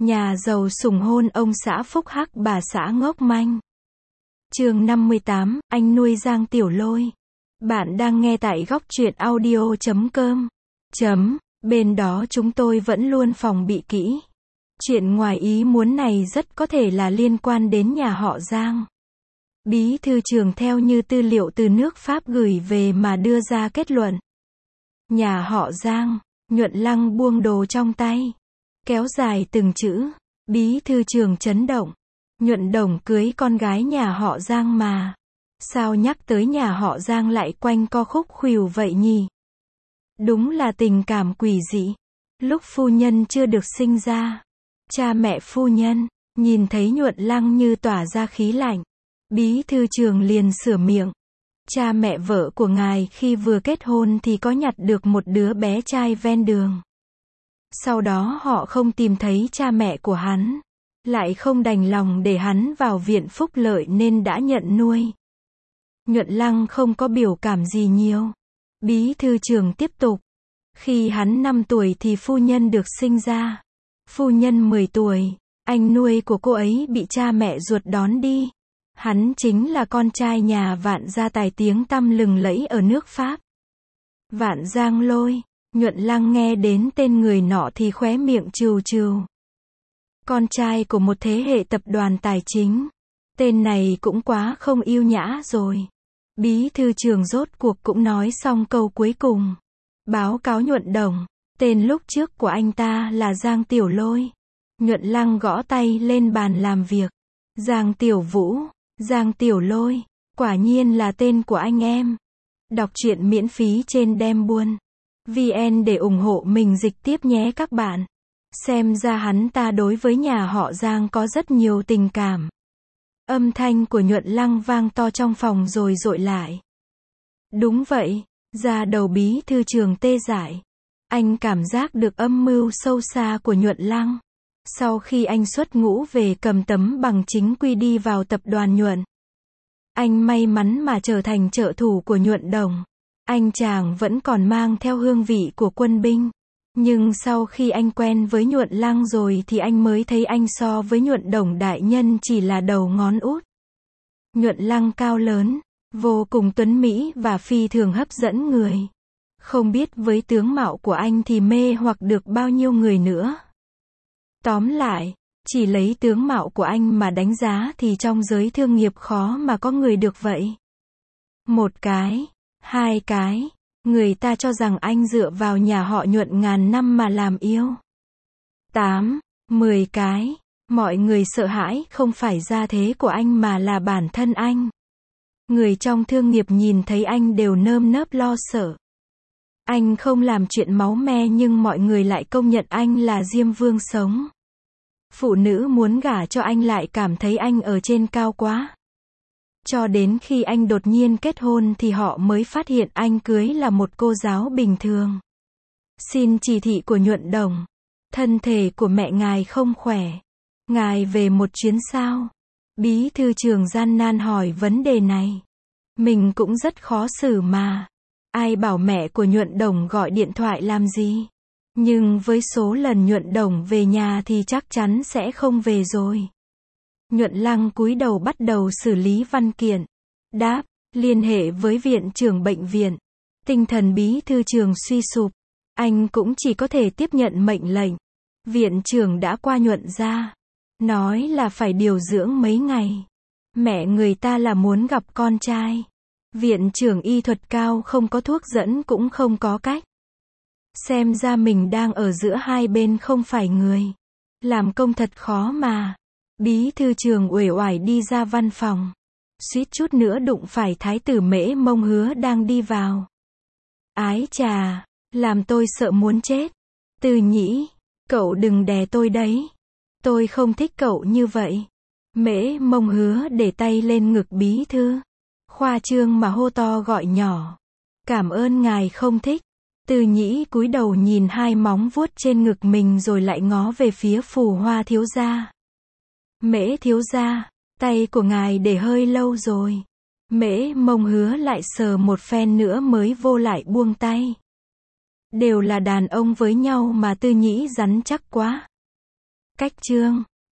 Nhà giàu sủng hôn ông xã phúc hắc bà xã ngốc manh. Chương 58, anh nuôi Giang Tiểu Lôi. Bạn đang nghe tại góc truyện audio.com. Bên đó chúng tôi vẫn luôn phòng bị kỹ. Chuyện ngoài ý muốn này rất có thể là liên quan đến nhà họ Giang. Bí thư trưởng theo như tư liệu từ nước Pháp gửi về mà đưa ra kết luận. Nhà họ Giang, Nhuận Lăng buông đồ trong tay. Kéo dài từng chữ. Bí thư trưởng chấn động. Nhuận Đồng cưới con gái nhà họ Giang mà. Sao nhắc tới nhà họ Giang lại quanh co khúc khuỷu vậy nhỉ? Đúng là tình cảm quỷ dị. Lúc phu nhân chưa được sinh ra, cha mẹ phu nhân nhìn thấy Nhuận Lăng như tỏa ra khí lạnh. Bí thư trưởng liền sửa miệng. Cha mẹ vợ của ngài khi vừa kết hôn thì có nhặt được một đứa bé trai ven đường. Sau đó họ không tìm thấy cha mẹ của hắn, lại không đành lòng để hắn vào viện phúc lợi nên đã nhận nuôi. Nhuận Lăng không có biểu cảm gì nhiều. Bí thư trưởng tiếp tục. Khi hắn 5 tuổi thì phu nhân được sinh ra. Phu nhân 10 tuổi, anh nuôi của cô ấy bị cha mẹ ruột đón đi. Hắn chính là con trai nhà Vạn gia tài tiếng tăm lừng lẫy ở nước Pháp. Vạn Giang Lôi. Nhuận Lăng nghe đến tên người nọ thì khóe miệng trừ trừ. Con trai của một thế hệ tập đoàn tài chính. Tên này cũng quá không yêu nhã rồi. Bí thư trưởng rốt cuộc cũng nói xong câu cuối cùng. Báo cáo Nhuận Đồng, tên lúc trước của anh ta là Giang Tiểu Lôi. Nhuận Lăng gõ tay lên bàn làm việc. Giang Tiểu Vũ, Giang Tiểu Lôi, quả nhiên là tên của anh em. Đọc truyện miễn phí trên Đem Buôn VN để ủng hộ mình dịch tiếp nhé các bạn. Xem ra hắn ta đối với nhà họ Giang có rất nhiều tình cảm. Âm thanh của Nhuận Lăng vang to trong phòng rồi dội lại. Đúng vậy, da đầu bí thư trưởng tê dại. Anh cảm giác được âm mưu sâu xa của Nhuận Lăng. Sau khi anh xuất ngũ về cầm tấm bằng chính quy đi vào tập đoàn Nhuận. Anh may mắn mà trở thành trợ thủ của Nhuận Đồng. Anh chàng vẫn còn mang theo hương vị của quân binh. Nhưng sau khi anh quen với Nhuận Lăng rồi thì anh mới thấy anh so với Nhuận Đồng đại nhân chỉ là đầu ngón út. Nhuận Lăng cao lớn, vô cùng tuấn mỹ và phi thường hấp dẫn người. Không biết với tướng mạo của anh thì mê hoặc được bao nhiêu người nữa. Tóm lại, chỉ lấy tướng mạo của anh mà đánh giá thì trong giới thương nghiệp khó mà có người được vậy. Một cái, hai cái, người ta cho rằng anh dựa vào nhà họ Nhuận ngàn năm mà làm yêu. 8, 10 cái, mọi người sợ hãi không phải gia thế của anh mà là bản thân anh. Người trong thương nghiệp nhìn thấy anh đều nơm nớp lo sợ. Anh không làm chuyện máu me nhưng mọi người lại công nhận anh là Diêm Vương sống. Phụ nữ muốn gả cho anh lại cảm thấy anh ở trên cao quá. Cho đến khi anh đột nhiên kết hôn thì họ mới phát hiện anh cưới là một cô giáo bình thường. Xin chỉ thị của Nhuận Đồng. Thân thể của mẹ ngài không khỏe. Ngài về một chuyến sao? Bí thư trưởng gian nan hỏi vấn đề này. Mình cũng rất khó xử mà. Ai bảo mẹ của Nhuận Đồng gọi điện thoại làm gì? Nhưng với số lần Nhuận Đồng về nhà thì chắc chắn sẽ không về rồi. Nhuận Lăng cúi đầu bắt đầu xử lý văn kiện. Đáp, liên hệ với viện trưởng bệnh viện. Tinh thần bí thư trưởng suy sụp. Anh cũng chỉ có thể tiếp nhận mệnh lệnh. Viện trưởng đã qua Nhuận ra. Nói là phải điều dưỡng mấy ngày. Mẹ người ta là muốn gặp con trai. Viện trưởng y thuật cao không có thuốc dẫn cũng không có cách. Xem ra mình đang ở giữa hai bên không phải người. Làm công thật khó mà. Bí thư trưởng uể oải đi ra văn phòng. Suýt chút nữa đụng phải thái tử Mễ Mông Hứa đang đi vào. Ái chà, làm tôi sợ muốn chết. Từ Nhĩ, cậu đừng đè tôi đấy. Tôi không thích cậu như vậy. Mễ Mông Hứa để tay lên ngực bí thư. Khoa trương mà hô to gọi nhỏ. Cảm ơn ngài không thích. Từ Nhĩ cúi đầu nhìn hai móng vuốt trên ngực mình rồi lại ngó về phía Phù Hoa thiếu gia. Mễ thiếu gia, tay của ngài để hơi lâu rồi. Mễ Mông Hứa lại sờ một phen nữa mới vô lại buông tay. Đều là đàn ông với nhau mà Tư Nhĩ rắn chắc quá. Cách chương